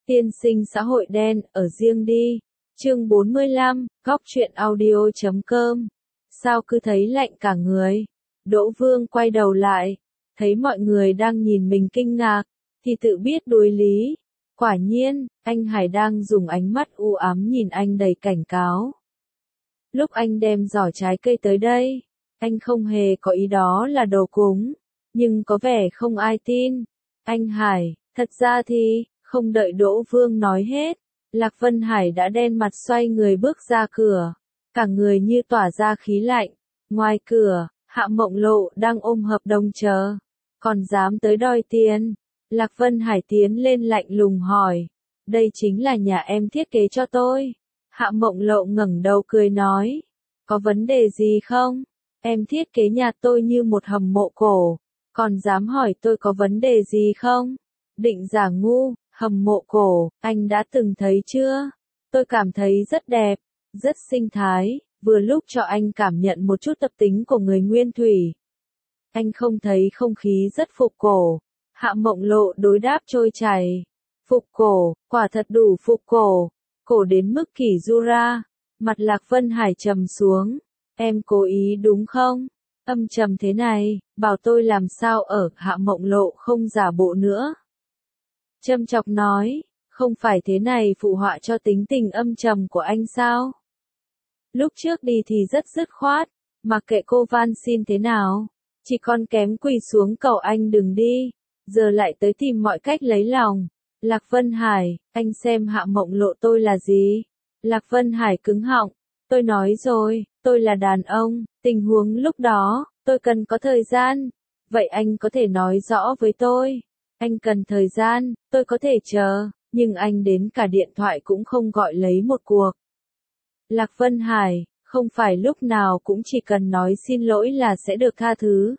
Tiên sinh xã hội đen, ở riêng đi. Chương 45, góc truyện audio.com. Sao cứ thấy lạnh cả người? Đỗ Vương quay đầu lại, thấy mọi người đang nhìn mình kinh ngạc, thì tự biết đối lý. Quả nhiên, anh Hải đang dùng ánh mắt u ám nhìn anh đầy cảnh cáo. Lúc anh đem giỏ trái cây tới đây, anh không hề có ý đó là đồ cúng, nhưng có vẻ không ai tin. Anh Hải, thật ra thì, không đợi Đỗ Vương nói hết, Lạc Vân Hải đã đen mặt xoay người bước ra cửa, cả người như tỏa ra khí lạnh. Ngoài cửa, Hạ Mộng Lộ đang ôm hợp đồng chờ, còn dám tới đòi tiền. Lạc Vân Hải tiến lên lạnh lùng hỏi, đây chính là nhà em thiết kế cho tôi. Hạ Mộng Lộ ngẩng đầu cười nói, có vấn đề gì không? Em thiết kế nhà tôi như một hầm mộ cổ, còn dám hỏi tôi có vấn đề gì không? Định giả ngu, hầm mộ cổ, anh đã từng thấy chưa? Tôi cảm thấy rất đẹp, rất sinh thái, vừa lúc cho anh cảm nhận một chút tập tính của người nguyên thủy. Anh không thấy không khí rất phục cổ. Hạ Mộng Lộ đối đáp trôi chảy. Phục cổ, quả thật đủ phục cổ. Cổ đến mức kỳ du ra. Mặt Lạc Vân Hải trầm xuống. Em cố ý đúng không? Âm trầm thế này, bảo tôi làm sao ở. Hạ Mộng Lộ không giả bộ nữa. Châm chọc nói, không phải thế này phụ họa cho tính tình âm trầm của anh sao? Lúc trước đi thì rất dứt khoát, mặc kệ cô van xin thế nào, chỉ còn kém quỳ xuống cầu anh đừng đi, giờ lại tới tìm mọi cách lấy lòng. Lạc Vân Hải, anh xem Hạ Mộng Lộ tôi là gì? Lạc Vân Hải cứng họng, tôi nói rồi, tôi là đàn ông, tình huống lúc đó, tôi cần có thời gian. Vậy anh có thể nói rõ với tôi, anh cần thời gian, tôi có thể chờ, nhưng anh đến cả điện thoại cũng không gọi lấy một cuộc. Lạc Vân Hải, không phải lúc nào cũng chỉ cần nói xin lỗi là sẽ được tha thứ.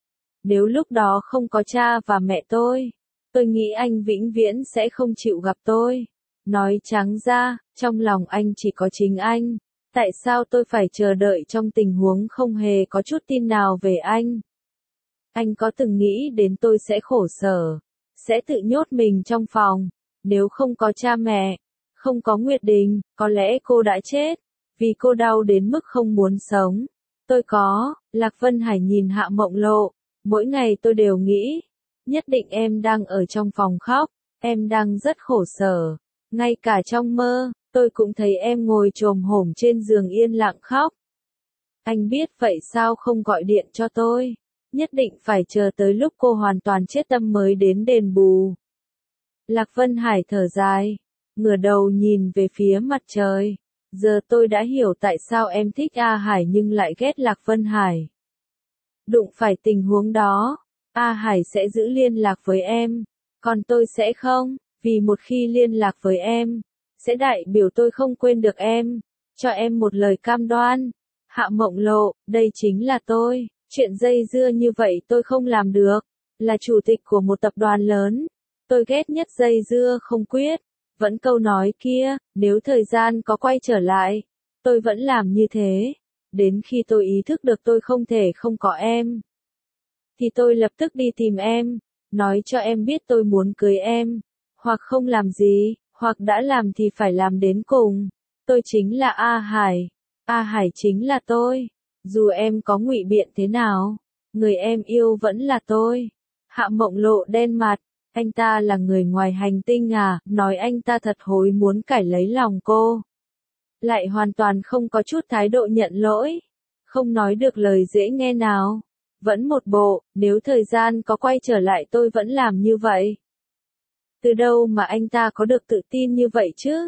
Nếu lúc đó không có cha và mẹ tôi nghĩ anh vĩnh viễn sẽ không chịu gặp tôi. Nói trắng ra, trong lòng anh chỉ có chính anh. Tại sao tôi phải chờ đợi trong tình huống không hề có chút tin nào về anh? Anh có từng nghĩ đến tôi sẽ khổ sở, sẽ tự nhốt mình trong phòng? Nếu không có cha mẹ, không có Nguyệt Đình, có lẽ cô đã chết, vì cô đau đến mức không muốn sống. Tôi có. Lạc Vân Hải nhìn Hạ Mộng Lộ, mỗi ngày tôi đều nghĩ, nhất định em đang ở trong phòng khóc, em đang rất khổ sở. Ngay cả trong mơ, tôi cũng thấy em ngồi chồm hổm trên giường yên lặng khóc. Anh biết vậy sao không gọi điện cho tôi? Nhất định phải chờ tới lúc cô hoàn toàn chết tâm mới đến đền bù. Lạc Vân Hải thở dài, ngửa đầu nhìn về phía mặt trời. Giờ tôi đã hiểu tại sao em thích A Hải nhưng lại ghét Lạc Vân Hải. Đụng phải tình huống đó, A Hải sẽ giữ liên lạc với em, còn tôi sẽ không, vì một khi liên lạc với em, sẽ đại biểu tôi không quên được em, cho em một lời cam đoan. Hạ Mộng Lộ, đây chính là tôi, chuyện dây dưa như vậy tôi không làm được, là chủ tịch của một tập đoàn lớn, tôi ghét nhất dây dưa không quyết. Vẫn câu nói kia, nếu thời gian có quay trở lại, tôi vẫn làm như thế. Đến khi tôi ý thức được tôi không thể không có em, thì tôi lập tức đi tìm em, nói cho em biết tôi muốn cưới em, hoặc không làm gì, hoặc đã làm thì phải làm đến cùng. Tôi chính là A Hải, A Hải chính là tôi, dù em có ngụy biện thế nào, người em yêu vẫn là tôi. Hạ Mộng Lộ đen mặt. Anh ta là người ngoài hành tinh à? Nói anh ta thật hối muốn cải lấy lòng cô. Lại hoàn toàn không có chút thái độ nhận lỗi. Không nói được lời dễ nghe nào. Vẫn một bộ, nếu thời gian có quay trở lại tôi vẫn làm như vậy. Từ đâu mà anh ta có được tự tin như vậy chứ?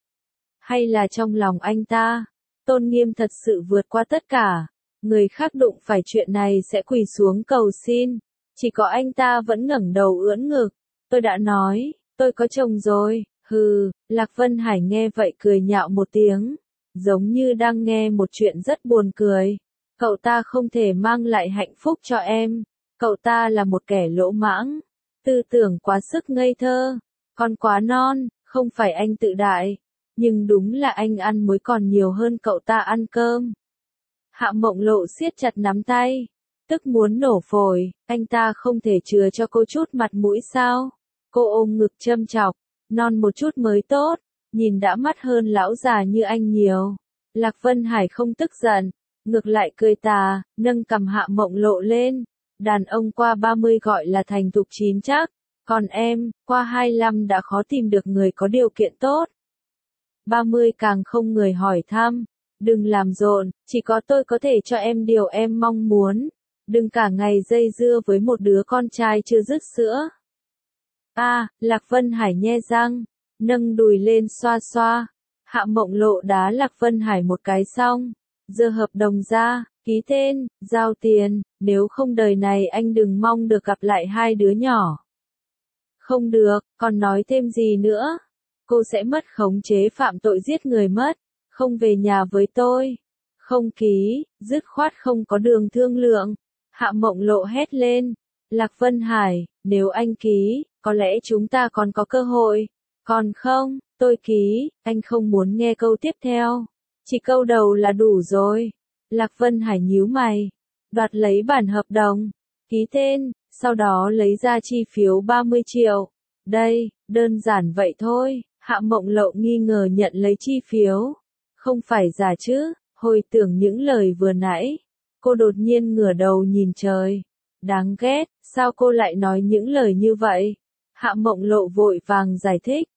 Hay là trong lòng anh ta, tôn nghiêm thật sự vượt qua tất cả. Người khác đụng phải chuyện này sẽ quỳ xuống cầu xin. Chỉ có anh ta vẫn ngẩng đầu ưỡn ngực. Tôi đã nói, tôi có chồng rồi. Hừ. Lạc Vân Hải nghe vậy cười nhạo một tiếng, giống như đang nghe một chuyện rất buồn cười. Cậu ta không thể mang lại hạnh phúc cho em. Cậu ta là một kẻ lỗ mãng, tư tưởng quá sức ngây thơ, còn quá non. Không phải anh tự đại, nhưng đúng là anh ăn muối còn nhiều hơn cậu ta ăn cơm. Hạ Mộng Lộ siết chặt nắm tay, tức muốn nổ phổi. Anh ta không thể chừa cho cô chút mặt mũi sao? Cô ôm ngực châm chọc, non một chút mới tốt, nhìn đã mắt hơn lão già như anh nhiều. Lạc Vân Hải không tức giận, ngược lại cười tà, nâng cằm Hạ Mộng Lộ lên. Đàn ông qua 30 gọi là thành thục chín chắc, còn em, qua 25 đã khó tìm được người có điều kiện tốt. 30 càng không người hỏi thăm, đừng làm rộn, chỉ có tôi có thể cho em điều em mong muốn. Đừng cả ngày dây dưa với một đứa con trai chưa dứt sữa. Lạc Vân Hải nhe răng, nâng đùi lên xoa xoa. Hạ Mộng Lộ đá Lạc Vân Hải một cái xong, giơ hợp đồng ra, ký tên, giao tiền, nếu không đời này anh đừng mong được gặp lại hai đứa nhỏ. Không được, còn nói thêm gì nữa? Cô sẽ mất khống chế phạm tội giết người mất, không về nhà với tôi. Không ký, dứt khoát không có đường thương lượng. Hạ Mộng Lộ hét lên. Lạc Vân Hải, nếu anh ký, có lẽ chúng ta còn có cơ hội. Còn không, tôi ký, anh không muốn nghe câu tiếp theo. Chỉ câu đầu là đủ rồi. Lạc Vân Hải nhíu mày, đoạt lấy bản hợp đồng, ký tên, sau đó lấy ra chi phiếu 30 triệu. Đây, đơn giản vậy thôi. Hạ Mộng Lộ nghi ngờ nhận lấy chi phiếu. Không phải giả chứ, hồi tưởng những lời vừa nãy. Cô đột nhiên ngửa đầu nhìn trời. Đáng ghét, sao cô lại nói những lời như vậy? Hạ Mộng Lộ vội vàng giải thích.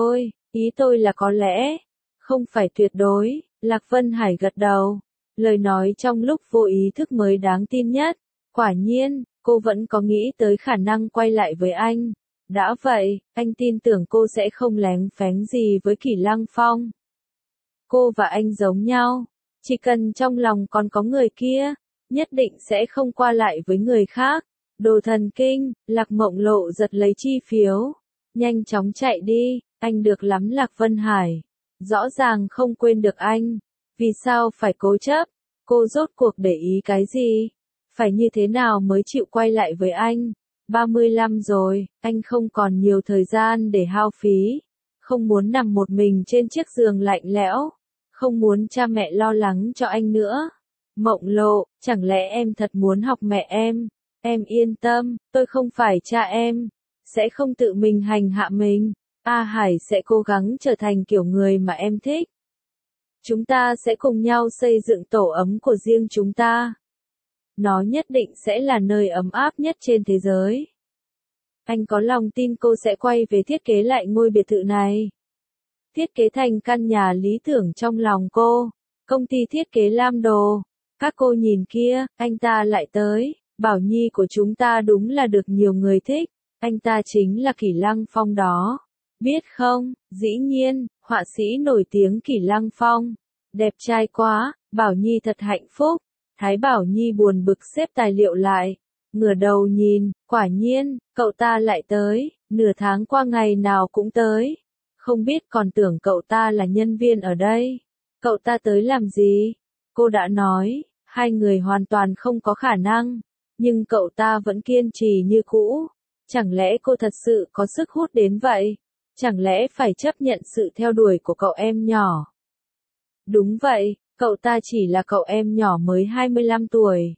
Ý tôi là có lẽ, không phải tuyệt đối. Lạc Vân Hải gật đầu. Lời nói trong lúc vô ý thức mới đáng tin nhất. Quả nhiên, cô vẫn có nghĩ tới khả năng quay lại với anh. Đã vậy, anh tin tưởng cô sẽ không lén phén gì với Kỷ Lăng Phong. Cô và anh giống nhau. Chỉ cần trong lòng còn có người kia, nhất định sẽ không qua lại với người khác. Đồ thần kinh, Lạc Mộng Lộ giật lấy chi phiếu. Nhanh chóng chạy đi, anh được lắm Lạc Vân Hải. Rõ ràng không quên được anh. Vì sao phải cố chấp? Cô rốt cuộc để ý cái gì? Phải như thế nào mới chịu quay lại với anh? 35 rồi, anh không còn nhiều thời gian để hao phí. Không muốn nằm một mình trên chiếc giường lạnh lẽo. Không muốn cha mẹ lo lắng cho anh nữa. Mộng Lộ, chẳng lẽ em thật muốn học mẹ em? Em yên tâm, tôi không phải cha em. Sẽ không tự mình hành hạ mình. Hải sẽ cố gắng trở thành kiểu người mà em thích. Chúng ta sẽ cùng nhau xây dựng tổ ấm của riêng chúng ta. Nó nhất định sẽ là nơi ấm áp nhất trên thế giới. Anh có lòng tin cô sẽ quay về thiết kế lại ngôi biệt thự này. Thiết kế thành căn nhà lý tưởng trong lòng cô. Công ty thiết kế Lam Đồ. Các cô nhìn kia, anh ta lại tới. Bảo Nhi của chúng ta đúng là được nhiều người thích. Anh ta chính là Kỷ Lăng Phong đó. Biết không, dĩ nhiên, họa sĩ nổi tiếng Kỷ Lăng Phong. Đẹp trai quá, Bảo Nhi thật hạnh phúc. Thái Bảo Nhi buồn bực xếp tài liệu lại. Ngửa đầu nhìn, quả nhiên, cậu ta lại tới. Nửa tháng qua ngày nào cũng tới. Không biết còn tưởng cậu ta là nhân viên ở đây. Cậu ta tới làm gì? Cô đã nói, hai người hoàn toàn không có khả năng. Nhưng cậu ta vẫn kiên trì như cũ. Chẳng lẽ cô thật sự có sức hút đến vậy? Chẳng lẽ phải chấp nhận sự theo đuổi của cậu em nhỏ? Đúng vậy, cậu ta chỉ là cậu em nhỏ mới 25 tuổi.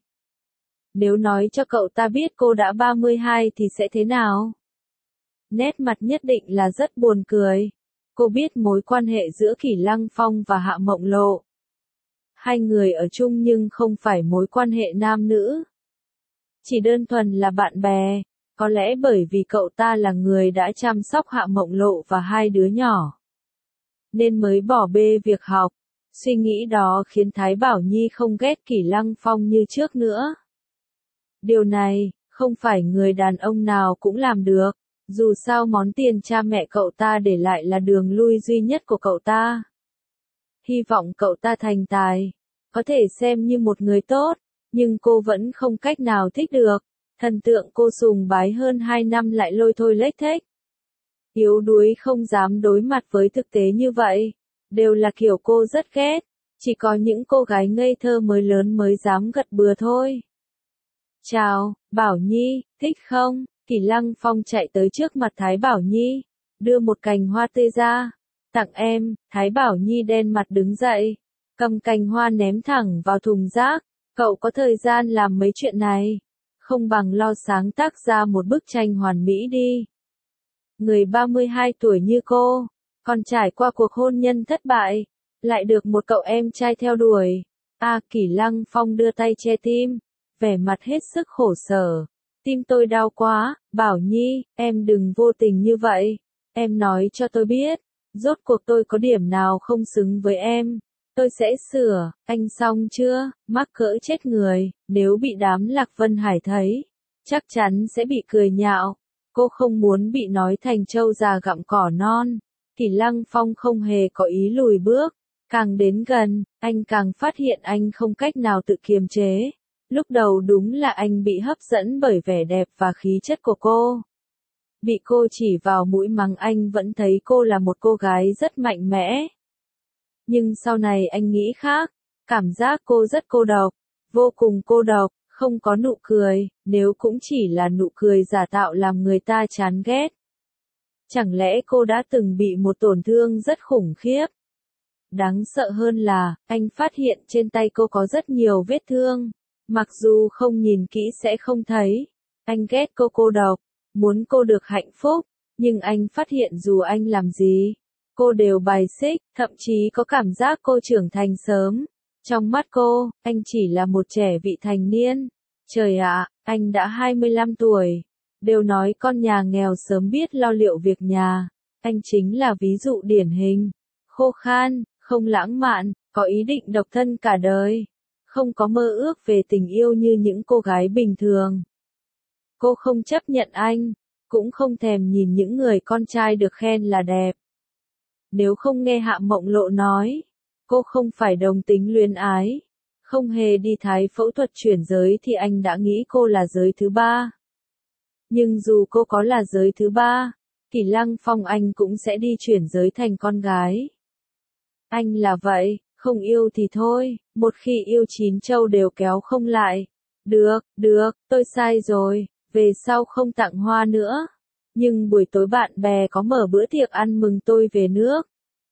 Nếu nói cho cậu ta biết cô đã 32 thì sẽ thế nào? Nét mặt nhất định là rất buồn cười. Cô biết mối quan hệ giữa Kỷ Lăng Phong và Hạ Mộng Lộ. Hai người ở chung nhưng không phải mối quan hệ nam nữ. Chỉ đơn thuần là bạn bè. Có lẽ bởi vì cậu ta là người đã chăm sóc Hạ Mộng Lộ và hai đứa nhỏ. Nên mới bỏ bê việc học. Suy nghĩ đó khiến Thái Bảo Nhi không ghét Kỷ Lăng Phong như trước nữa. Điều này, không phải người đàn ông nào cũng làm được. Dù sao món tiền cha mẹ cậu ta để lại là đường lui duy nhất của cậu ta. Hy vọng cậu ta thành tài. Có thể xem như một người tốt. Nhưng cô vẫn không cách nào thích được. Thần tượng cô sùng bái hơn 2 năm lại lôi thôi lếch thếch. Yếu đuối không dám đối mặt với thực tế như vậy. Đều là kiểu cô rất ghét. Chỉ có những cô gái ngây thơ mới lớn mới dám gật bừa thôi. Chào, Bảo Nhi, thích không? Kỷ Lăng Phong chạy tới trước mặt Thái Bảo Nhi. Đưa một cành hoa tươi ra. Tặng em, Thái Bảo Nhi đen mặt đứng dậy. Cầm cành hoa ném thẳng vào thùng rác. Cậu có thời gian làm mấy chuyện này. Không bằng lo sáng tác ra một bức tranh hoàn mỹ đi. Người 32 tuổi như cô, còn trải qua cuộc hôn nhân thất bại, lại được một cậu em trai theo đuổi. Kỷ Lăng Phong đưa tay che tim, vẻ mặt hết sức khổ sở. Tim tôi đau quá, Bảo Nhi, em đừng vô tình như vậy. Em nói cho tôi biết, rốt cuộc tôi có điểm nào không xứng với em. Tôi sẽ sửa, anh xong chưa, mắc cỡ chết người, nếu bị đám Lạc Vân Hải thấy, chắc chắn sẽ bị cười nhạo. Cô không muốn bị nói thành trâu già gặm cỏ non. Kỷ Lăng Phong không hề có ý lùi bước. Càng đến gần, anh càng phát hiện anh không cách nào tự kiềm chế. Lúc đầu đúng là anh bị hấp dẫn bởi vẻ đẹp và khí chất của cô. Bị cô chỉ vào mũi mắng anh vẫn thấy cô là một cô gái rất mạnh mẽ. Nhưng sau này anh nghĩ khác, cảm giác cô rất cô độc, vô cùng cô độc, không có nụ cười, nếu cũng chỉ là nụ cười giả tạo làm người ta chán ghét. Chẳng lẽ cô đã từng bị một tổn thương rất khủng khiếp? Đáng sợ hơn là, anh phát hiện trên tay cô có rất nhiều vết thương. Mặc dù không nhìn kỹ sẽ không thấy. Anh ghét cô cô độc, muốn cô được hạnh phúc, nhưng anh phát hiện dù anh làm gì, cô đều bài xích, thậm chí có cảm giác cô trưởng thành sớm. Trong mắt cô, anh chỉ là một trẻ vị thành niên. Trời ạ, anh đã 25 tuổi. Đều nói con nhà nghèo sớm biết lo liệu việc nhà. Anh chính là ví dụ điển hình. Khô khan, không lãng mạn, có ý định độc thân cả đời. Không có mơ ước về tình yêu như những cô gái bình thường. Cô không chấp nhận anh, cũng không thèm nhìn những người con trai được khen là đẹp. Nếu không nghe Hạ Mộng Lộ nói, cô không phải đồng tính luyến ái, không hề đi thái phẫu thuật chuyển giới thì anh đã nghĩ cô là giới thứ ba. Nhưng dù cô có là giới thứ ba, Kỷ Lăng Phong anh cũng sẽ đi chuyển giới thành con gái. Anh là vậy, không yêu thì thôi, một khi yêu chín châu đều kéo không lại. Được, tôi sai rồi, về sau không tặng hoa nữa. Nhưng buổi tối bạn bè có mở bữa tiệc ăn mừng tôi về nước.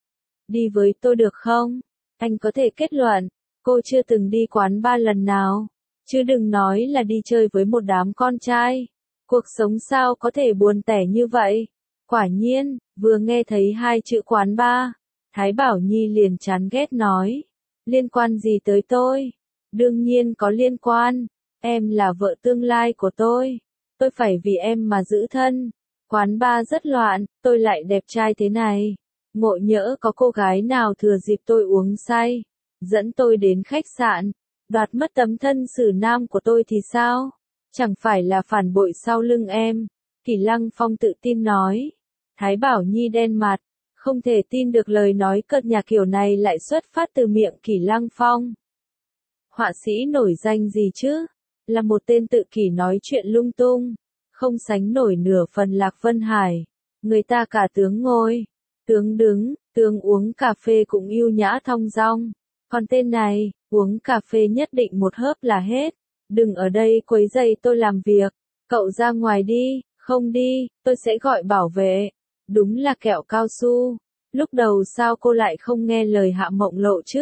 Đi với tôi được không? Anh có thể kết luận, cô chưa từng đi quán bar lần nào. Chứ đừng nói là đi chơi với một đám con trai. Cuộc sống sao có thể buồn tẻ như vậy? Quả nhiên, vừa nghe thấy hai chữ quán bar, Thái Bảo Nhi liền chán ghét nói. Liên quan gì tới tôi? Đương nhiên có liên quan. Em là vợ tương lai của tôi. Tôi phải vì em mà giữ thân. Quán bar rất loạn, tôi lại đẹp trai thế này. Ngộ nhỡ có cô gái nào thừa dịp tôi uống say, dẫn tôi đến khách sạn, đoạt mất tấm thân xử nam của tôi thì sao? Chẳng phải là phản bội sau lưng em. Kỷ Lăng Phong tự tin nói. Thái Bảo Nhi đen mặt, không thể tin được lời nói cợt nhả kiểu này lại xuất phát từ miệng Kỷ Lăng Phong. Họa sĩ nổi danh gì chứ? Là một tên tự kỷ nói chuyện lung tung, không sánh nổi nửa phần Lạc Vân Hải. Người ta cả tướng ngồi, tướng đứng, tướng uống cà phê cũng yêu nhã thong dong. Còn tên này, uống cà phê nhất định một hớp là hết. Đừng ở đây quấy rầy tôi làm việc. Cậu ra ngoài đi, không đi, tôi sẽ gọi bảo vệ. Đúng là kẹo cao su. Lúc đầu sao cô lại không nghe lời Hạ Mộng Lộ chứ?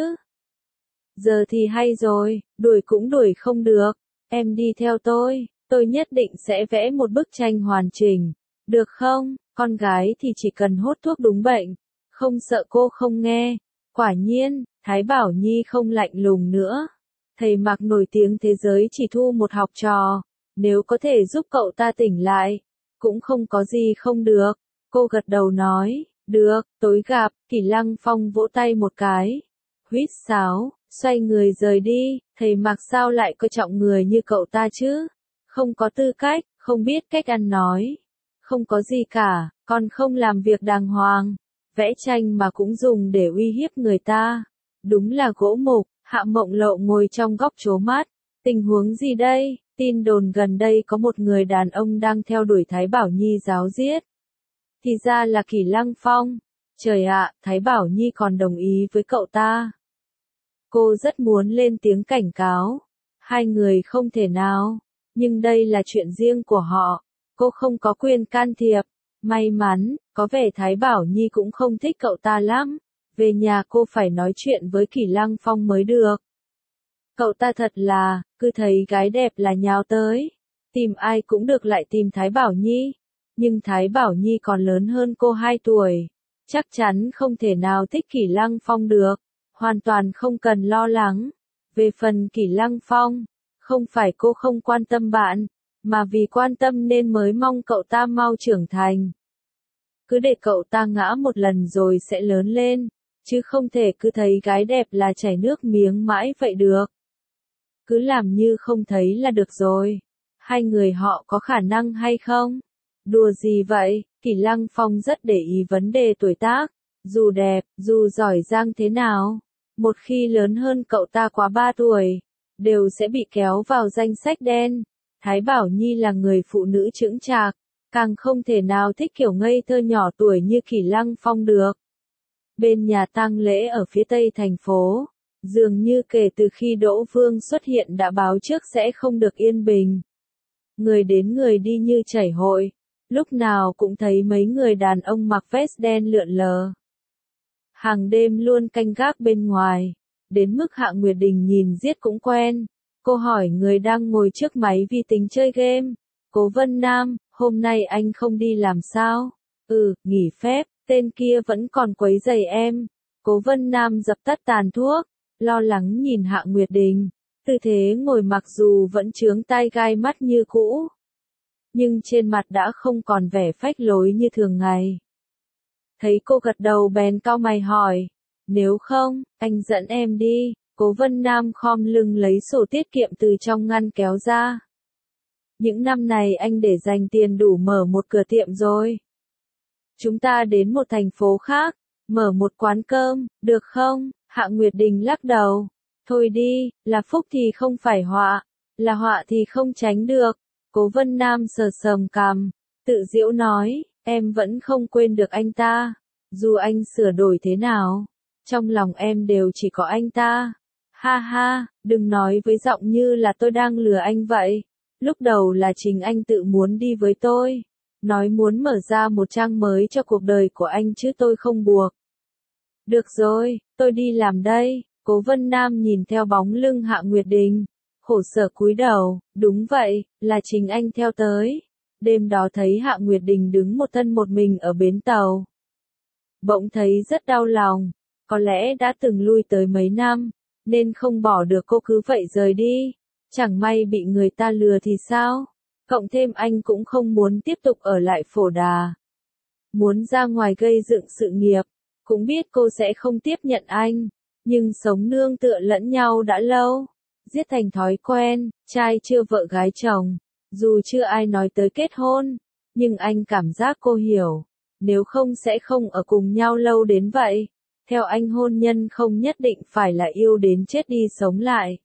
Giờ thì hay rồi, đuổi cũng đuổi không được. Em đi theo tôi nhất định sẽ vẽ một bức tranh hoàn chỉnh. Được không? Con gái thì chỉ cần hốt thuốc đúng bệnh. Không sợ cô không nghe. Quả nhiên, Thái Bảo Nhi không lạnh lùng nữa. Thầy Mạc nổi tiếng thế giới chỉ thu một học trò. Nếu có thể giúp cậu ta tỉnh lại, cũng không có gì không được. Cô gật đầu nói, được, tối gặp. Kỷ Lăng Phong vỗ tay một cái. Huýt sáo, xoay người rời đi. Thầy Mạc sao lại coi trọng người như cậu ta chứ? Không có tư cách, không biết cách ăn nói. Không có gì cả, còn không làm việc đàng hoàng. Vẽ tranh mà cũng dùng để uy hiếp người ta. Đúng là gỗ mục. Hạ Mộng Lộ ngồi trong góc trố mắt. Tình huống gì đây? Tin đồn gần đây có một người đàn ông đang theo đuổi Thái Bảo Nhi giáo giết. Thì ra là Kỷ Lăng Phong. Trời ạ, Thái Bảo Nhi còn đồng ý với cậu ta. Cô rất muốn lên tiếng cảnh cáo. Hai người không thể nào. Nhưng đây là chuyện riêng của họ. Cô không có quyền can thiệp. May mắn, có vẻ Thái Bảo Nhi cũng không thích cậu ta lắm. Về nhà cô phải nói chuyện với Kỷ Lăng Phong mới được. Cậu ta thật là, cứ thấy gái đẹp là nhào tới. Tìm ai cũng được lại tìm Thái Bảo Nhi. Nhưng Thái Bảo Nhi còn lớn hơn cô 2 tuổi. Chắc chắn không thể nào thích Kỷ Lăng Phong được. Hoàn toàn không cần lo lắng. Về phần Kỷ Lăng Phong, không phải cô không quan tâm bạn, mà vì quan tâm nên mới mong cậu ta mau trưởng thành. Cứ để cậu ta ngã một lần rồi sẽ lớn lên, chứ không thể cứ thấy gái đẹp là chảy nước miếng mãi vậy được. Cứ làm như không thấy là được rồi. Hai người họ có khả năng hay không? Đùa gì vậy? Kỷ Lăng Phong rất để ý vấn đề tuổi tác. Dù đẹp, dù giỏi giang thế nào, một khi lớn hơn cậu ta quá 3 tuổi, đều sẽ bị kéo vào danh sách đen. Thái Bảo Nhi là người phụ nữ chững chạc, càng không thể nào thích kiểu ngây thơ nhỏ tuổi như Kỷ Lăng Phong được. Bên nhà tang lễ ở phía tây thành phố, dường như kể từ khi Đỗ Vương xuất hiện đã báo trước sẽ không được yên bình. Người đến người đi như chảy hội, lúc nào cũng thấy mấy người đàn ông mặc vest đen lượn lờ. Hàng đêm luôn canh gác bên ngoài, đến mức Hạ Nguyệt Đình nhìn giết cũng quen. Cô hỏi người đang ngồi trước máy vi tính chơi game. Cố Vân Nam, hôm nay anh không đi làm sao? Nghỉ phép, tên kia vẫn còn quấy rầy em. Cố Vân Nam dập tắt tàn thuốc, lo lắng nhìn Hạ Nguyệt Đình. Tư thế ngồi mặc dù vẫn chướng tai gai mắt như cũ, nhưng trên mặt đã không còn vẻ phách lối như thường ngày. Thấy cô gật đầu bèn cau mày hỏi, nếu không, anh dẫn em đi. Cố Vân Nam khom lưng lấy sổ tiết kiệm từ trong ngăn kéo ra. Những năm này anh để dành tiền đủ mở một cửa tiệm rồi. Chúng ta đến một thành phố khác, mở một quán cơm, được không? Hạ Nguyệt Đình lắc đầu. Thôi đi, là phúc thì không phải họa, là họa thì không tránh được. Cố Vân Nam sờ sầm cằm, tự giễu nói, em vẫn không quên được anh ta. Dù anh sửa đổi thế nào, trong lòng em đều chỉ có anh ta. Ha ha, đừng nói với giọng như là tôi đang lừa anh vậy. Lúc đầu là chính anh tự muốn đi với tôi, nói muốn mở ra một trang mới cho cuộc đời của anh chứ tôi không buộc. Được rồi, tôi đi làm đây. Cố Vân Nam nhìn theo bóng lưng Hạ Nguyệt Đình, khổ sở cúi đầu, đúng vậy, là chính anh theo tới. Đêm đó thấy Hạ Nguyệt Đình đứng một thân một mình ở bến tàu. Bỗng thấy rất đau lòng, có lẽ đã từng lui tới mấy năm, nên không bỏ được cô cứ vậy rời đi. Chẳng may bị người ta lừa thì sao? Cộng thêm anh cũng không muốn tiếp tục ở lại Phổ Đà. Muốn ra ngoài gây dựng sự nghiệp, cũng biết cô sẽ không tiếp nhận anh. Nhưng sống nương tựa lẫn nhau đã lâu, giết thành thói quen, trai chưa vợ gái chồng. Dù chưa ai nói tới kết hôn, nhưng anh cảm giác cô hiểu. Nếu không sẽ không ở cùng nhau lâu đến vậy. Theo anh hôn nhân không nhất định phải là yêu đến chết đi sống lại.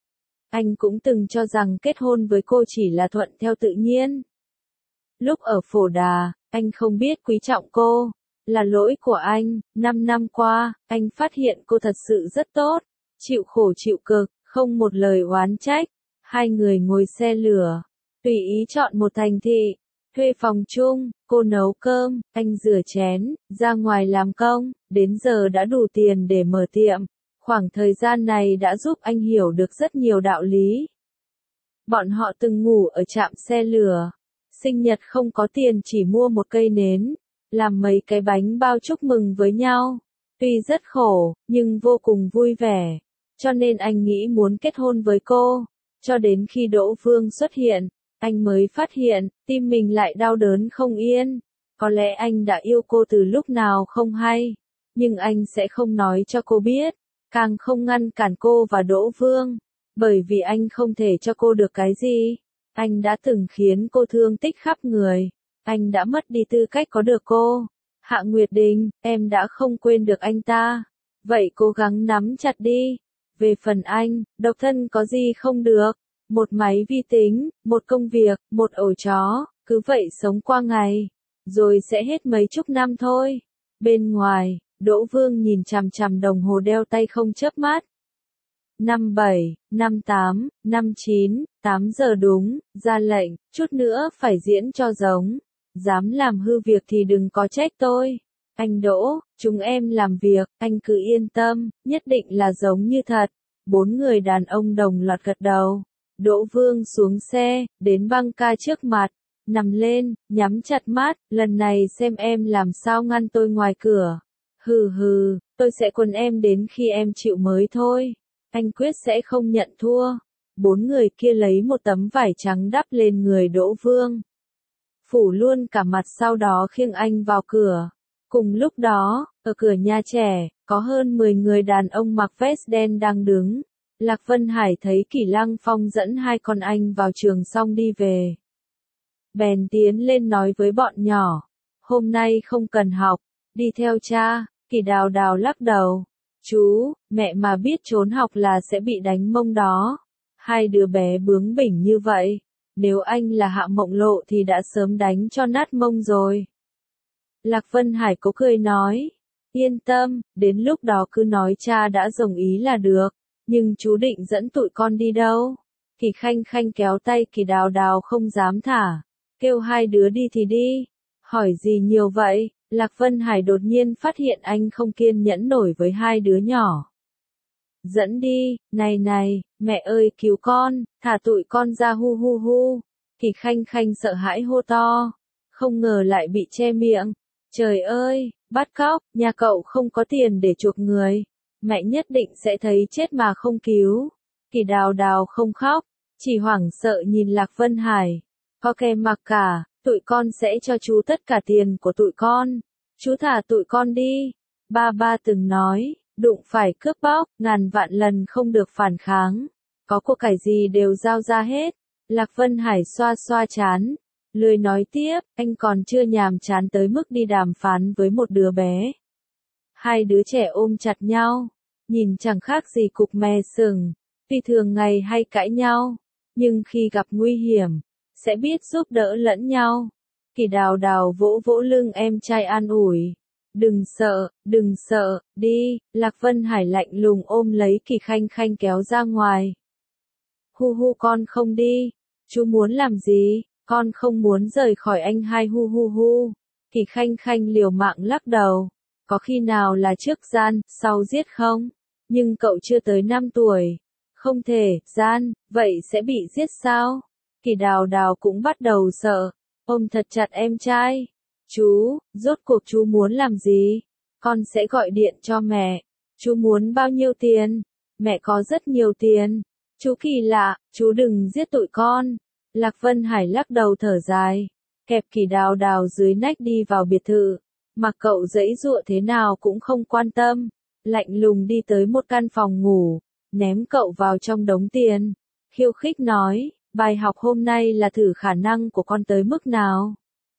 Anh cũng từng cho rằng kết hôn với cô chỉ là thuận theo tự nhiên. Lúc ở Phổ Đà, anh không biết quý trọng cô. Là lỗi của anh, 5 năm qua, anh phát hiện cô thật sự rất tốt. Chịu khổ chịu cực, không một lời oán trách. Hai người ngồi xe lửa, tùy ý chọn một thành thị. Thuê phòng chung, cô nấu cơm, anh rửa chén, ra ngoài làm công, đến giờ đã đủ tiền để mở tiệm. Khoảng thời gian này đã giúp anh hiểu được rất nhiều đạo lý. Bọn họ từng ngủ ở trạm xe lửa. Sinh nhật không có tiền chỉ mua một cây nến, làm mấy cái bánh bao chúc mừng với nhau. Tuy rất khổ, nhưng vô cùng vui vẻ. Cho nên anh nghĩ muốn kết hôn với cô. Cho đến khi Đỗ Vương xuất hiện, anh mới phát hiện, tim mình lại đau đớn không yên. Có lẽ anh đã yêu cô từ lúc nào không hay. Nhưng anh sẽ không nói cho cô biết. Càng không ngăn cản cô và Đỗ Vương. Bởi vì anh không thể cho cô được cái gì. Anh đã từng khiến cô thương tích khắp người. Anh đã mất đi tư cách có được cô. Hạ Nguyệt Đình, em đã không quên được anh ta. Vậy cố gắng nắm chặt đi. Về phần anh, độc thân có gì không được. Một máy vi tính, một công việc, một ổ chó, cứ vậy sống qua ngày. Rồi sẽ hết mấy chục năm thôi. Bên ngoài, Đỗ Vương nhìn chằm chằm đồng hồ đeo tay không chớp mắt. 57, 58, 59, 8 giờ đúng, ra lệnh, chút nữa phải diễn cho giống. Dám làm hư việc thì đừng có trách tôi. Anh Đỗ, chúng em làm việc, anh cứ yên tâm, nhất định là giống như thật. 4 người đàn ông đồng loạt gật đầu. Đỗ Vương xuống xe, đến băng ca trước mặt. nằm lên, nhắm chặt mắt, lần này xem em làm sao ngăn tôi ngoài cửa. Hừ hừ, tôi sẽ quần em đến khi em chịu mới thôi. Anh quyết sẽ không nhận thua. 4 người kia lấy một tấm vải trắng đắp lên người Đỗ Vương. Phủ luôn cả mặt sau đó khiêng anh vào cửa. Cùng lúc đó, ở cửa nhà trẻ, có hơn 10 người đàn ông mặc vest đen đang đứng. Lạc Vân Hải thấy Kỷ Lăng Phong dẫn 2 con anh vào trường xong đi về. Bèn tiến lên nói với bọn nhỏ, hôm nay không cần học, đi theo cha. Kỷ Đào Đào lắc đầu, chú, mẹ mà biết trốn học là sẽ bị đánh mông đó. 2 đứa bé bướng bỉnh như vậy, nếu anh là Hạ Mộng Lộ thì đã sớm đánh cho nát mông rồi. Lạc Vân Hải cố cười nói, yên tâm, đến lúc đó cứ nói cha đã đồng ý là được, nhưng chú định dẫn tụi con đi đâu? Kỷ Khanh Khanh kéo tay Kỷ Đào Đào không dám thả, kêu 2 đứa đi thì đi. Hỏi gì nhiều vậy? Lạc Vân Hải đột nhiên phát hiện anh không kiên nhẫn nổi với 2 đứa nhỏ. Dẫn đi, này này, mẹ ơi cứu con, thả tụi con ra hu hu hu. Kỷ Khanh Khanh sợ hãi hô to, không ngờ lại bị che miệng. Trời ơi, bắt cóc, nhà cậu không có tiền để chuộc người. Mẹ nhất định sẽ thấy chết mà không cứu. Kỷ Đào Đào không khóc, chỉ hoảng sợ nhìn Lạc Vân Hải. Có kè mặc cả, tụi con sẽ cho chú tất cả tiền của tụi con. Chú thả tụi con đi. Ba từng nói, đụng phải cướp bóc, ngàn vạn lần không được phản kháng. Có của cải gì đều giao ra hết. Lạc Vân Hải xoa xoa chán. Lười nói tiếp, anh còn chưa nhàm chán tới mức đi đàm phán với một đứa bé. 2 đứa trẻ ôm chặt nhau, nhìn chẳng khác gì cục mè sừng. Tuy thường ngày hay cãi nhau, nhưng khi gặp nguy hiểm, sẽ biết giúp đỡ lẫn nhau. Kỷ Đào Đào vỗ vỗ lưng em trai an ủi. Đừng sợ, đi. Lạc Vân Hải lạnh lùng ôm lấy Kỷ Khanh Khanh kéo ra ngoài. Hu hu con không đi. Chú muốn làm gì? Con không muốn rời khỏi anh hai hu hu hu. Kỷ Khanh Khanh liều mạng lắc đầu. Có khi nào là trước gian, sau giết không? Nhưng cậu chưa tới 5 tuổi. Không thể, gian, vậy sẽ bị giết sao? Kỷ Đào Đào cũng bắt đầu sợ. Ôm thật chặt em trai. Chú, rốt cuộc chú muốn làm gì? Con sẽ gọi điện cho mẹ. Chú muốn bao nhiêu tiền? Mẹ có rất nhiều tiền. Chú kỳ lạ, chú đừng giết tụi con. Lạc Vân Hải lắc đầu thở dài, kẹp Kỷ Đào Đào dưới nách đi vào biệt thự. Mặc cậu giãy giụa thế nào cũng không quan tâm. Lạnh lùng đi tới một căn phòng ngủ, ném cậu vào trong đống tiền. Khiêu khích nói, bài học hôm nay là thử khả năng của con tới mức nào.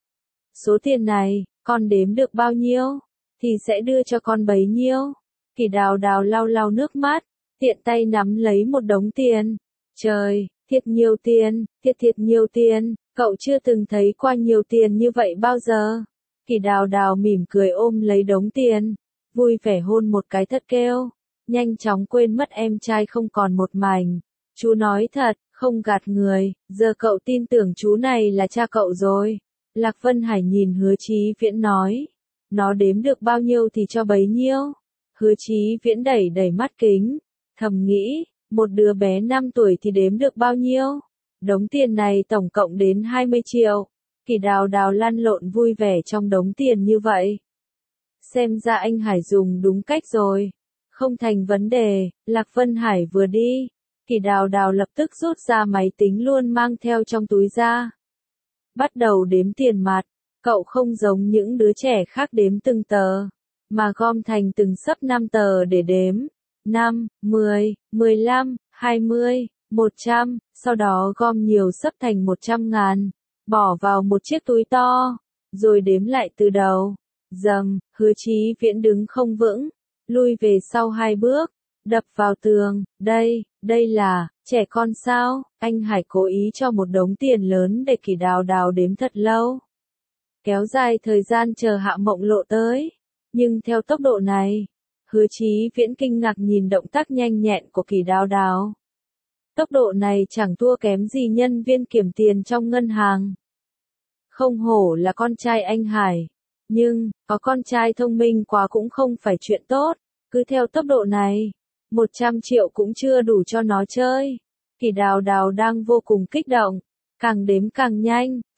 Số tiền này, con đếm được bao nhiêu, thì sẽ đưa cho con bấy nhiêu. Kỷ Đào Đào lau lau nước mắt, tiện tay nắm lấy một đống tiền. Trời, thiệt nhiều tiền, thiệt nhiều tiền, cậu chưa từng thấy qua nhiều tiền như vậy bao giờ. Kỷ Đào Đào mỉm cười ôm lấy đống tiền, vui vẻ hôn một cái thật kêu, nhanh chóng quên mất em trai không còn một mảnh. Chú nói thật, không gạt người, giờ cậu tin tưởng chú này là cha cậu rồi. Lạc Vân Hải nhìn Hứa Chí Viễn nói, nó đếm được bao nhiêu thì cho bấy nhiêu. Hứa Chí Viễn đẩy đẩy mắt kính, thầm nghĩ, một đứa bé 5 tuổi thì đếm được bao nhiêu. Đống tiền này tổng cộng đến 20 triệu. Kỷ Đào Đào lăn lộn vui vẻ trong đống tiền như vậy. Xem ra anh Hải dùng đúng cách rồi. Không thành vấn đề. Lạc Vân Hải vừa đi, Kỷ Đào Đào lập tức rút ra máy tính luôn mang theo trong túi ra. Bắt đầu đếm tiền mặt. Cậu không giống những đứa trẻ khác đếm từng tờ, mà gom thành từng xấp 5 tờ để đếm. 5, 10, 15, 20, 100, sau đó gom nhiều xấp thành 100.000, bỏ vào một chiếc túi to, rồi đếm lại từ đầu. Dầm, Hứa Chí Viễn đứng không vững, lui về sau 2 bước, đập vào tường. Đây là, trẻ con sao? Anh Hải cố ý cho một đống tiền lớn để Kỷ Đào Đào đếm thật lâu. Kéo dài thời gian chờ Hạ Mộng Lộ tới. Nhưng theo tốc độ này, Hứa Chí Viễn kinh ngạc nhìn động tác nhanh nhẹn của Kỷ Đào Đào. Tốc độ này chẳng thua kém gì nhân viên kiểm tiền trong ngân hàng. Không hổ là con trai anh Hải. Nhưng, có con trai thông minh quá cũng không phải chuyện tốt. Cứ theo tốc độ này, 100 triệu cũng chưa đủ cho nó chơi. Kỷ Đào Đào đang vô cùng kích động. Càng đếm càng nhanh,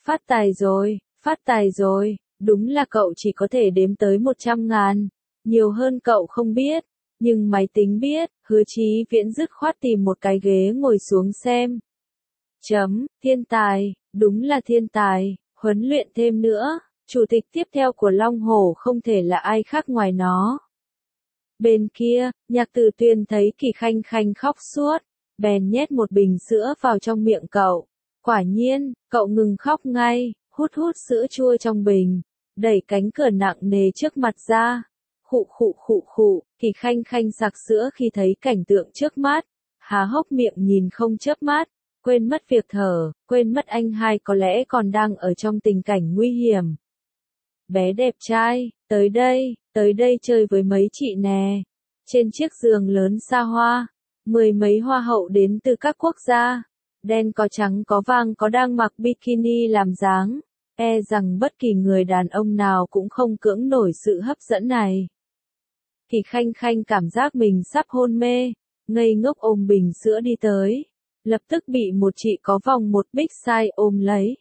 phát tài rồi, đúng là cậu chỉ có thể đếm tới 100.000, nhiều hơn cậu không biết, nhưng máy tính biết, Hứa Chí Viễn dứt khoát tìm một cái ghế ngồi xuống xem. Thiên tài, đúng là thiên tài, huấn luyện thêm nữa, chủ tịch tiếp theo của Long Hổ không thể là ai khác ngoài nó. Bên kia, Nhạc Tử Tuyền thấy Kỳ Khanh Khanh khóc suốt, bèn nhét một bình sữa vào trong miệng cậu. Quả nhiên, cậu ngừng khóc ngay, hút hút sữa chua trong bình, đẩy cánh cửa nặng nề trước mặt ra. Khụ, Kỳ Khanh Khanh sặc sữa khi thấy cảnh tượng trước mắt, há hốc miệng nhìn không chớp mắt, quên mất việc thở, quên mất anh hai có lẽ còn đang ở trong tình cảnh nguy hiểm. Bé đẹp trai, tới đây chơi với mấy chị nè. Trên chiếc giường lớn xa hoa, 10 mấy hoa hậu đến từ các quốc gia, đen có trắng có vàng có đang mặc bikini làm dáng, e rằng bất kỳ người đàn ông nào cũng không cưỡng nổi sự hấp dẫn này. Kỳ Khanh Khanh cảm giác mình sắp hôn mê, ngây ngốc ôm bình sữa đi tới, lập tức bị một chị có vòng một big size ôm lấy.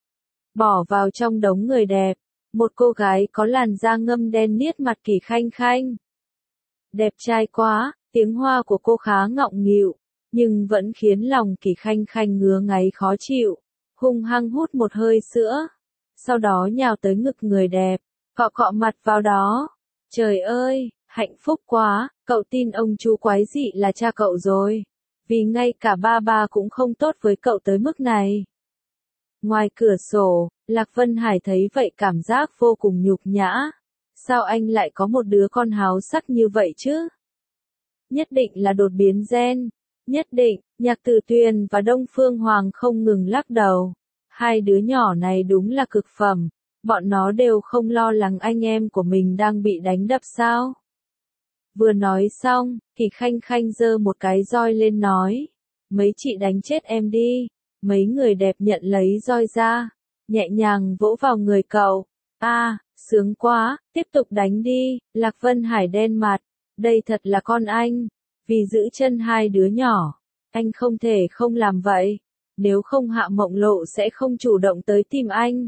Bỏ vào trong đống người đẹp, một cô gái có làn da ngâm đen niết mặt Kỳ Khanh Khanh. Đẹp trai quá, tiếng Hoa của cô khá ngọng nghịu, nhưng vẫn khiến lòng Kỳ Khanh Khanh ngứa ngáy khó chịu, hung hăng hút một hơi sữa, sau đó nhào tới ngực người đẹp, cọ cọ mặt vào đó. Trời ơi, hạnh phúc quá, cậu tin ông chú quái dị là cha cậu rồi, vì ngay cả ba cũng không tốt với cậu tới mức này. Ngoài cửa sổ, Lạc Vân Hải thấy vậy cảm giác vô cùng nhục nhã. Sao anh lại có một đứa con háo sắc như vậy chứ? Nhất định là đột biến gen. Nhất định, Nhạc Tử Tuyền và Đông Phương Hoàng không ngừng lắc đầu. Hai đứa nhỏ này đúng là cực phẩm. Bọn nó đều không lo lắng anh em của mình đang bị đánh đập sao? Vừa nói xong, thì Khanh Khanh giơ một cái roi lên nói. Mấy chị đánh chết em đi. Mấy người đẹp nhận lấy roi ra, nhẹ nhàng vỗ vào người cậu. Sướng quá, tiếp tục đánh đi. Lạc Vân Hải đen mặt, đây thật là con anh. Vì giữ chân hai đứa nhỏ, anh không thể không làm vậy. Nếu không Hạ Mộng Lộ sẽ không chủ động tới tìm anh.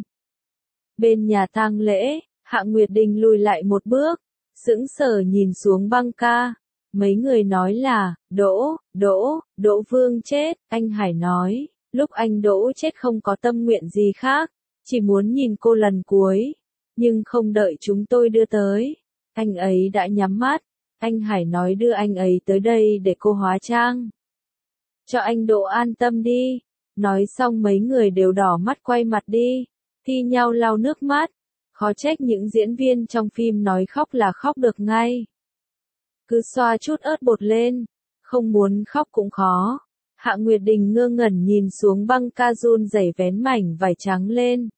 Bên nhà tang lễ, Hạ Nguyệt Đình lùi lại một bước, sững sờ nhìn xuống băng ca. Mấy người nói là, Đỗ Vương chết, anh Hải nói. Lúc anh Đỗ chết không có tâm nguyện gì khác, chỉ muốn nhìn cô lần cuối, nhưng không đợi chúng tôi đưa tới. Anh ấy đã nhắm mắt, anh Hải nói đưa anh ấy tới đây để cô hóa trang. Cho anh Đỗ an tâm đi. Nói xong mấy người đều đỏ mắt quay mặt đi, thi nhau lau nước mắt. Khó trách những diễn viên trong phim nói khóc là khóc được ngay. Cứ xoa chút ớt bột lên, không muốn khóc cũng khó. Hạ Nguyệt Đình ngơ ngẩn nhìn xuống băng ca run rẩy vén mảnh vải trắng lên.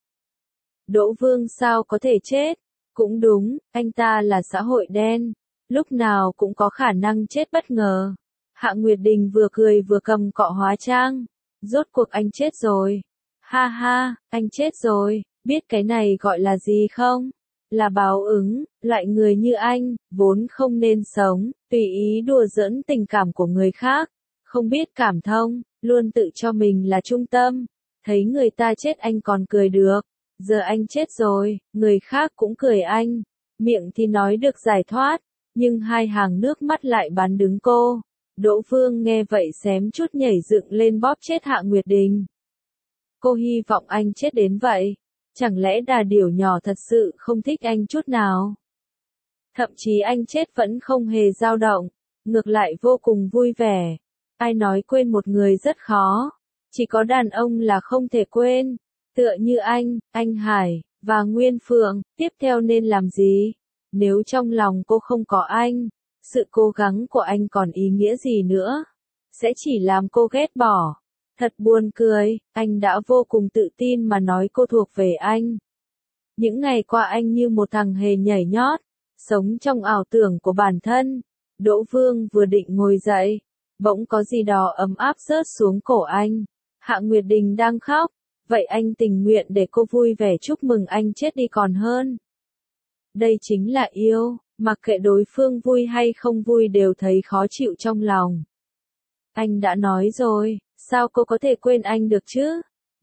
Đỗ Vương sao có thể chết? Cũng đúng, anh ta là xã hội đen, lúc nào cũng có khả năng chết bất ngờ. Hạ Nguyệt Đình vừa cười vừa cầm cọ hóa trang. Rốt cuộc anh chết rồi. Ha ha, anh chết rồi, biết cái này gọi là gì không? Là báo ứng, loại người như anh, vốn không nên sống, tùy ý đùa giỡn tình cảm của người khác. Không biết cảm thông, luôn tự cho mình là trung tâm. Thấy người ta chết anh còn cười được. Giờ anh chết rồi, người khác cũng cười anh. Miệng thì nói được giải thoát, nhưng hai hàng nước mắt lại bán đứng cô. Đỗ Vương nghe vậy xém chút nhảy dựng lên bóp chết Hạ Nguyệt Đình. Cô hy vọng anh chết đến vậy. Chẳng lẽ đà điểu nhỏ thật sự không thích anh chút nào? Thậm chí anh chết vẫn không hề dao động, ngược lại vô cùng vui vẻ. Ai nói quên một người rất khó, chỉ có đàn ông là không thể quên. Tựa như anh Hải, và Nguyên Phượng, tiếp theo nên làm gì? Nếu trong lòng cô không có anh, sự cố gắng của anh còn ý nghĩa gì nữa? Sẽ chỉ làm cô ghét bỏ. Thật buồn cười, anh đã vô cùng tự tin mà nói cô thuộc về anh. Những ngày qua anh như một thằng hề nhảy nhót, sống trong ảo tưởng của bản thân. Đỗ Vương vừa định ngồi dậy, bỗng có gì đó ấm áp rớt xuống cổ anh. Hạ Nguyệt Đình đang khóc, vậy anh tình nguyện để cô vui vẻ chúc mừng anh chết đi còn hơn. Đây chính là yêu, mặc kệ đối phương vui hay không vui đều thấy khó chịu trong lòng. Anh đã nói rồi, sao cô có thể quên anh được chứ?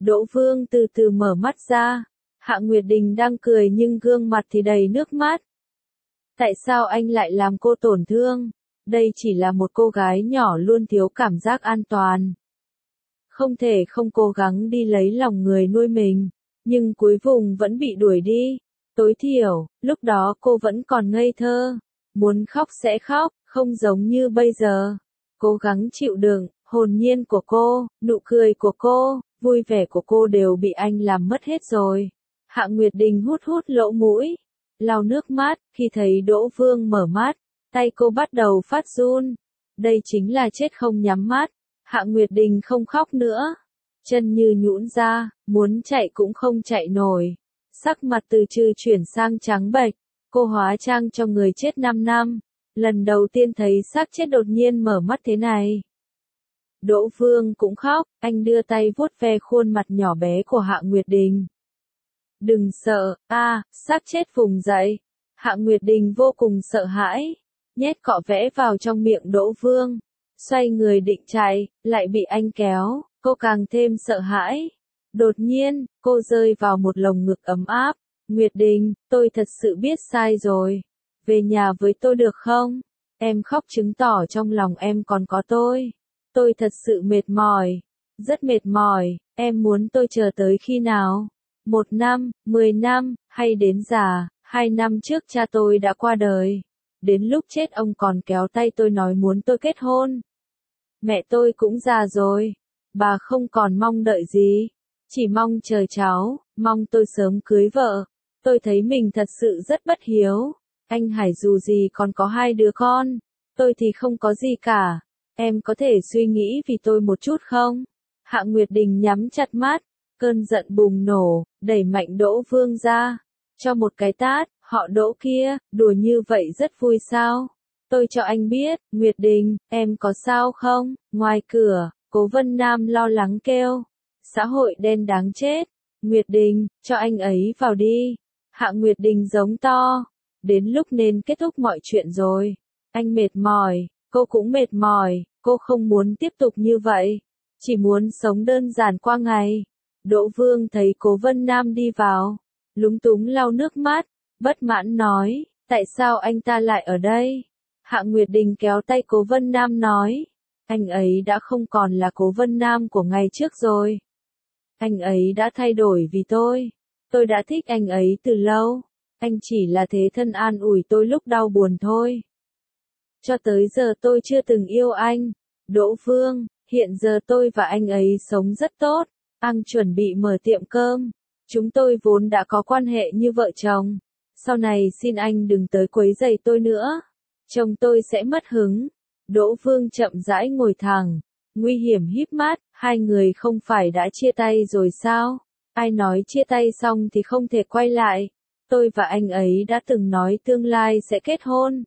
Đỗ Vương từ từ mở mắt ra. Hạ Nguyệt Đình đang cười nhưng gương mặt thì đầy nước mắt. Tại sao anh lại làm cô tổn thương? Đây chỉ là một cô gái nhỏ luôn thiếu cảm giác an toàn. Không thể không cố gắng đi lấy lòng người nuôi mình, nhưng cuối cùng vẫn bị đuổi đi. Tối thiểu, lúc đó cô vẫn còn ngây thơ. Muốn khóc sẽ khóc, không giống như bây giờ. Cố gắng chịu đựng, hồn nhiên của cô, nụ cười của cô, vui vẻ của cô đều bị anh làm mất hết rồi. Hạ Nguyệt Đình hút hút lỗ mũi, lau nước mắt, khi thấy Đỗ Vương mở mắt, tay cô bắt đầu phát run. Đây chính là chết không nhắm mắt. Hạ Nguyệt Đình không khóc nữa. Chân như nhũn ra, muốn chạy cũng không chạy nổi. Sắc mặt từ trừ chuyển sang trắng bệch. Cô hóa trang cho người chết 5 năm. Lần đầu tiên thấy xác chết đột nhiên mở mắt thế này. Đỗ Vương cũng khóc, anh đưa tay vuốt ve khuôn mặt nhỏ bé của Hạ Nguyệt Đình. Đừng sợ, xác chết vùng dậy. Hạ Nguyệt Đình vô cùng sợ hãi, nhét cọ vẽ vào trong miệng Đỗ Vương. Xoay người định chạy, lại bị anh kéo, cô càng thêm sợ hãi. Đột nhiên, cô rơi vào một lồng ngực ấm áp. Nguyệt Đình, tôi thật sự biết sai rồi. Về nhà với tôi được không? Em khóc chứng tỏ trong lòng em còn có tôi. Tôi thật sự mệt mỏi. Rất mệt mỏi, em muốn tôi chờ tới khi nào? 1 năm, 10 năm, hay đến già? 2 năm trước cha tôi đã qua đời. Đến lúc chết ông còn kéo tay tôi nói muốn tôi kết hôn. Mẹ tôi cũng già rồi. Bà không còn mong đợi gì. Chỉ mong chờ cháu, mong tôi sớm cưới vợ. Tôi thấy mình thật sự rất bất hiếu. Anh Hải dù gì còn có 2 đứa con. Tôi thì không có gì cả. Em có thể suy nghĩ vì tôi một chút không? Hạ Nguyệt Đình nhắm chặt mắt. Cơn giận bùng nổ, đẩy mạnh Đỗ Vương ra. Cho một cái tát, họ Đỗ kia, đùa như vậy rất vui sao? Tôi cho anh biết, Nguyệt Đình, em có sao không? Ngoài cửa, Cố Vân Nam lo lắng kêu. Xã hội đen đáng chết. Nguyệt Đình, cho anh ấy vào đi. Hạ Nguyệt Đình giống to. Đến lúc nên kết thúc mọi chuyện rồi. Anh mệt mỏi, cô cũng mệt mỏi, cô không muốn tiếp tục như vậy. Chỉ muốn sống đơn giản qua ngày. Đỗ Vương thấy Cố Vân Nam đi vào, lúng túng lau nước mắt, bất mãn nói, tại sao anh ta lại ở đây? Hạ Nguyệt Đình kéo tay Cố Vân Nam nói, anh ấy đã không còn là Cố Vân Nam của ngày trước rồi. Anh ấy đã thay đổi vì tôi đã thích anh ấy từ lâu, anh chỉ là thế thân an ủi tôi lúc đau buồn thôi. Cho tới giờ tôi chưa từng yêu anh, Đỗ Vương, hiện giờ tôi và anh ấy sống rất tốt. Anh chuẩn bị mở tiệm cơm. Chúng tôi vốn đã có quan hệ như vợ chồng. Sau này xin anh đừng tới quấy rầy tôi nữa. Chồng tôi sẽ mất hứng. Đỗ Vương chậm rãi ngồi thẳng. Nguy hiểm híp mắt. 2 người không phải đã chia tay rồi sao? Ai nói chia tay xong thì không thể quay lại. Tôi và anh ấy đã từng nói tương lai sẽ kết hôn.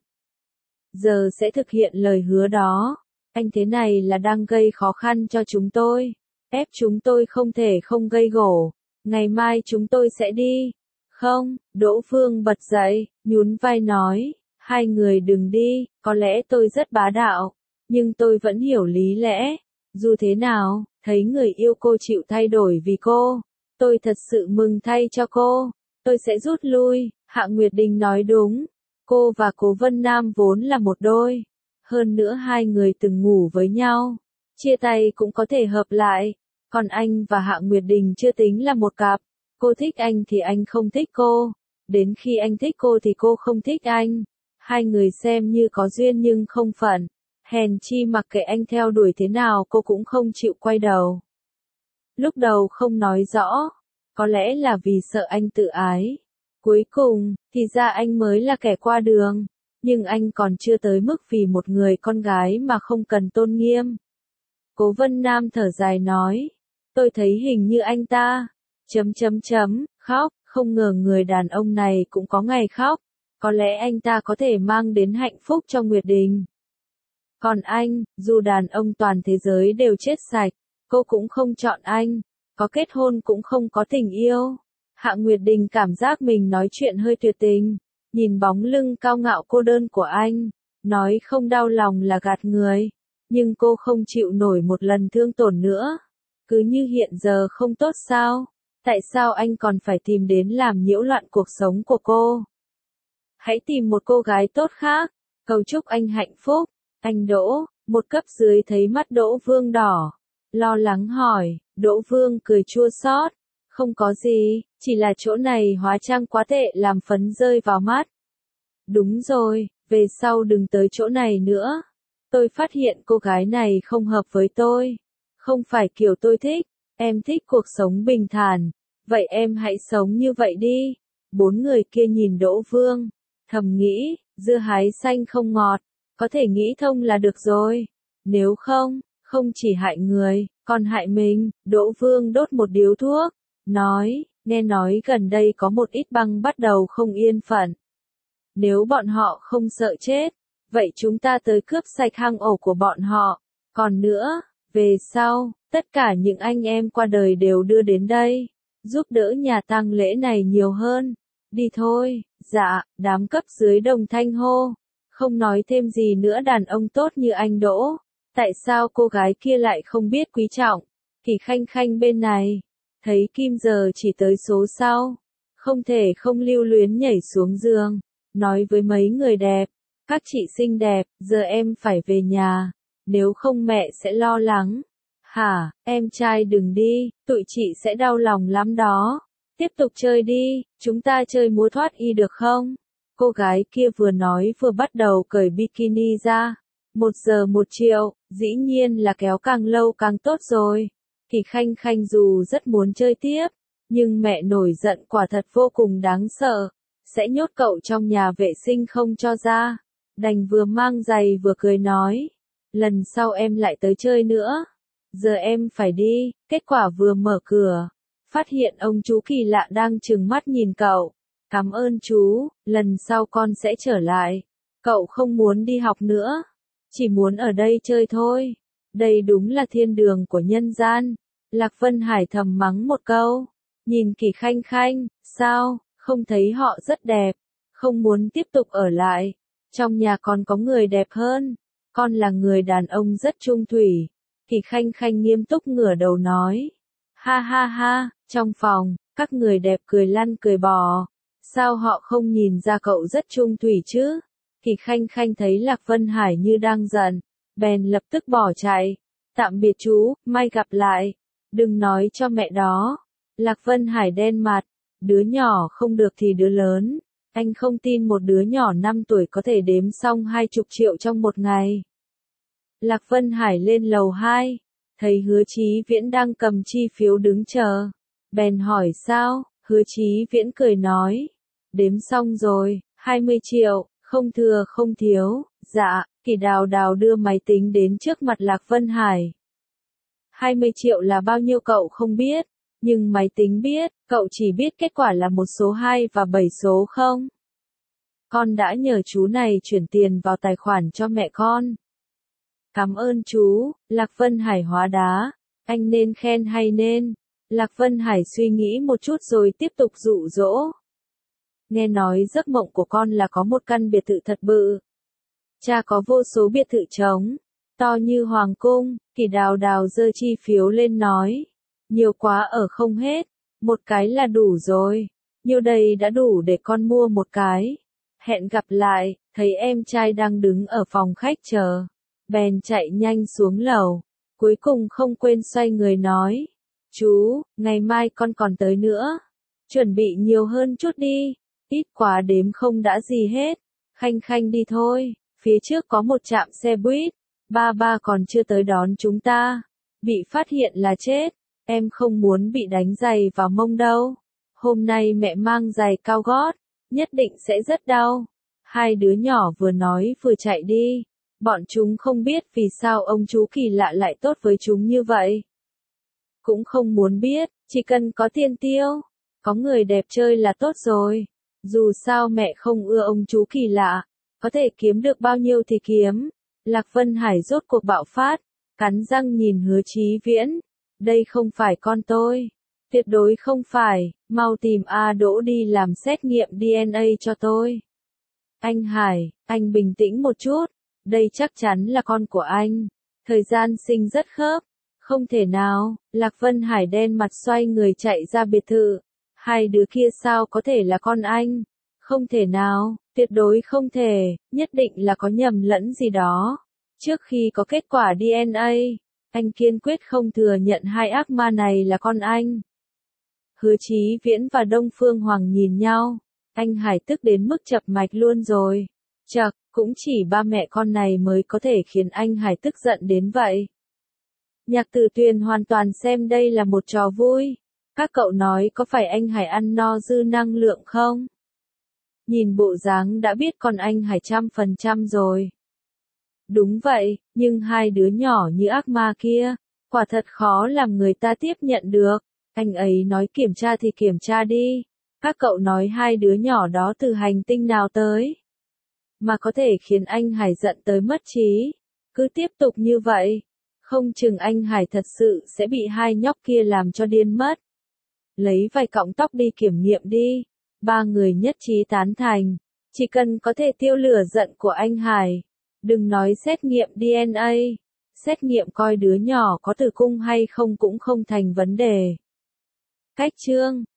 Giờ sẽ thực hiện lời hứa đó. Anh thế này là đang gây khó khăn cho chúng tôi. Ép chúng tôi không thể không gây gổ. Ngày mai chúng tôi sẽ đi. Không, Đỗ Vương bật dậy, nhún vai nói. 2 người đừng đi, có lẽ tôi rất bá đạo. Nhưng tôi vẫn hiểu lý lẽ. Dù thế nào, thấy người yêu cô chịu thay đổi vì cô. Tôi thật sự mừng thay cho cô. Tôi sẽ rút lui. Hạ Nguyệt Đình nói đúng. Cô và Cố Vân Nam vốn là một đôi. Hơn nữa 2 người từng ngủ với nhau. Chia tay cũng có thể hợp lại. Còn anh và Hạ Nguyệt Đình chưa tính là một cặp. Cô thích anh thì anh không thích cô. Đến khi anh thích cô thì cô không thích anh. 2 người xem như có duyên nhưng không phận. Hèn chi mặc kệ anh theo đuổi thế nào cô cũng không chịu quay đầu. Lúc đầu không nói rõ. Có lẽ là vì sợ anh tự ái. Cuối cùng, thì ra anh mới là kẻ qua đường. Nhưng anh còn chưa tới mức vì một người con gái mà không cần tôn nghiêm. Cố Vân Nam thở dài nói. Tôi thấy hình như anh ta. Khóc, không ngờ người đàn ông này cũng có ngày khóc. Có lẽ anh ta có thể mang đến hạnh phúc cho Nguyệt Đình. Còn anh, dù đàn ông toàn thế giới đều chết sạch, cô cũng không chọn anh. Có kết hôn cũng không có tình yêu. Hạ Nguyệt Đình cảm giác mình nói chuyện hơi tuyệt tình. Nhìn bóng lưng cao ngạo cô đơn của anh. Nói không đau lòng là gạt người. Nhưng cô không chịu nổi một lần thương tổn nữa. Cứ như hiện giờ không tốt sao? Tại sao anh còn phải tìm đến làm nhiễu loạn cuộc sống của cô? Hãy tìm một cô gái tốt khác. Cầu chúc anh hạnh phúc. Anh Đỗ, một cấp dưới thấy mắt Đỗ Vương đỏ. Lo lắng hỏi, Đỗ Vương cười chua xót. Không có gì, chỉ là chỗ này hóa trang quá tệ làm phấn rơi vào mắt. Đúng rồi, về sau đừng tới chỗ này nữa. Tôi phát hiện cô gái này không hợp với tôi. Không phải kiểu tôi thích, em thích cuộc sống bình thản. Vậy em hãy sống như vậy đi. Bốn người kia nhìn Đỗ Vương, thầm nghĩ, dưa hái xanh không ngọt, có thể nghĩ thông là được rồi. Nếu không, không chỉ hại người, còn hại mình. Đỗ Vương đốt một điếu thuốc, nói, nghe nói gần đây có một ít băng bắt đầu không yên phận. Nếu bọn họ không sợ chết, vậy chúng ta tới cướp sạch hang ổ của bọn họ. Còn nữa, về sau, tất cả những anh em qua đời đều đưa đến đây, giúp đỡ nhà tang lễ này nhiều hơn. Đi thôi. Dạ, đám cấp dưới đồng thanh hô. Không nói thêm gì nữa, đàn ông tốt như anh Đỗ. Tại sao cô gái kia lại không biết quý trọng? Thì Khanh Khanh bên này, thấy Kim giờ chỉ tới số sau, không thể không lưu luyến nhảy xuống giường, nói với mấy người đẹp, các chị xinh đẹp, giờ em phải về nhà, nếu không mẹ sẽ lo lắng. Hả, em trai đừng đi, tụi chị sẽ đau lòng lắm đó. Tiếp tục chơi đi, chúng ta chơi múa thoát y được không? Cô gái kia vừa nói vừa bắt đầu cởi bikini ra. 1 giờ 1 triệu, dĩ nhiên là kéo càng lâu càng tốt rồi. Thì Khanh Khanh dù rất muốn chơi tiếp, nhưng mẹ nổi giận quả thật vô cùng đáng sợ. Sẽ nhốt cậu trong nhà vệ sinh không cho ra. Đành vừa mang giày vừa cười nói. Lần sau em lại tới chơi nữa. Giờ em phải đi. Kết quả vừa mở cửa, phát hiện ông chú kỳ lạ đang trừng mắt nhìn cậu. Cảm ơn chú, lần sau con sẽ trở lại. Cậu không muốn đi học nữa, chỉ muốn ở đây chơi thôi. Đây đúng là thiên đường của nhân gian. Lạc Vân Hải thầm mắng một câu. Nhìn Kỳ Khanh Khanh, sao, không thấy họ rất đẹp, không muốn tiếp tục ở lại. Trong nhà còn có người đẹp hơn. Con là người đàn ông rất trung thủy. Kỳ Khanh Khanh nghiêm túc ngửa đầu nói. Ha ha ha, trong phòng, các người đẹp cười lăn cười bò. Sao họ không nhìn ra cậu rất trung thủy chứ? Kỳ Khanh Khanh thấy Lạc Vân Hải như đang giận, bèn lập tức bỏ chạy. Tạm biệt chú, mai gặp lại. Đừng nói cho mẹ đó. Lạc Vân Hải đen mặt. Đứa nhỏ không được thì đứa lớn. Anh không tin một đứa nhỏ 5 tuổi có thể đếm xong 20 triệu trong một ngày. Lạc Vân Hải lên lầu 2. Thấy Hứa Chí Viễn đang cầm chi phiếu đứng chờ. Bèn hỏi sao, Hứa Chí Viễn cười nói. Đếm xong rồi, 20 triệu, không thừa không thiếu. Dạ, Kỳ Đào Đào đưa máy tính đến trước mặt Lạc Vân Hải. 20 triệu là bao nhiêu cậu không biết, nhưng máy tính biết, cậu chỉ biết kết quả là một số 2 và 7 số không. Con đã nhờ chú này chuyển tiền vào tài khoản cho mẹ con. Cảm ơn chú. Lạc Vân Hải hóa đá. Anh nên khen hay nên? Lạc Vân Hải suy nghĩ một chút rồi tiếp tục dụ dỗ. Nghe nói giấc mộng của con là có một căn biệt thự thật bự. Cha có vô số biệt thự trống, to như hoàng cung. Kỳ Đào Đào giơ chi phiếu lên nói. Nhiều quá ở không hết, một cái là đủ rồi. Nhiêu đây đã đủ để con mua một cái. Hẹn gặp lại. Thấy em trai đang đứng ở phòng khách chờ, bèn chạy nhanh xuống lầu. Cuối cùng không quên xoay người nói. Chú, ngày mai con còn tới nữa. Chuẩn bị nhiều hơn chút đi. Ít quá đếm không đã gì hết. Khanh Khanh đi thôi. Phía trước có một trạm xe buýt. Ba ba còn chưa tới đón chúng ta. Bị phát hiện là chết. Em không muốn bị đánh giày vào mông đâu. Hôm nay mẹ mang giày cao gót, nhất định sẽ rất đau. Hai đứa nhỏ vừa nói vừa chạy đi. Bọn chúng không biết vì sao ông chú kỳ lạ lại tốt với chúng như vậy. Cũng không muốn biết, chỉ cần có tiền tiêu, có người đẹp chơi là tốt rồi. Dù sao mẹ không ưa ông chú kỳ lạ, có thể kiếm được bao nhiêu thì kiếm. Lạc Vân Hải rốt cuộc bạo phát, cắn răng nhìn Hứa Chí Viễn. Đây không phải con tôi. Tuyệt đối không phải, mau tìm A Đỗ đi làm xét nghiệm DNA cho tôi. Anh Hải, anh bình tĩnh một chút. Đây chắc chắn là con của anh. Thời gian sinh rất khớp. Không thể nào, Lạc Vân Hải đen mặt xoay người chạy ra biệt thự. Hai đứa kia sao có thể là con anh? Không thể nào, tuyệt đối không thể, nhất định là có nhầm lẫn gì đó. Trước khi có kết quả DNA, anh kiên quyết không thừa nhận hai ác ma này là con anh. Hứa Chí Viễn và Đông Phương Hoàng nhìn nhau, anh Hải tức đến mức chập mạch luôn rồi. Chậc, cũng chỉ ba mẹ con này mới có thể khiến anh Hải tức giận đến vậy. Nhạc Tử Tuyền hoàn toàn xem đây là một trò vui. Các cậu nói có phải anh Hải ăn no dư năng lượng không? Nhìn bộ dáng đã biết con anh Hải 100% rồi. Đúng vậy, nhưng hai đứa nhỏ như ác ma kia, quả thật khó làm người ta tiếp nhận được. Anh ấy nói kiểm tra thì kiểm tra đi. Các cậu nói hai đứa nhỏ đó từ hành tinh nào tới? Mà có thể khiến anh Hải giận tới mất trí. Cứ tiếp tục như vậy, không chừng anh Hải thật sự sẽ bị hai nhóc kia làm cho điên mất. Lấy vài cọng tóc đi kiểm nghiệm đi. Ba người nhất trí tán thành. Chỉ cần có thể tiêu lửa giận của anh Hải. Đừng nói xét nghiệm DNA. Xét nghiệm coi đứa nhỏ có tử cung hay không cũng không thành vấn đề. Cách chương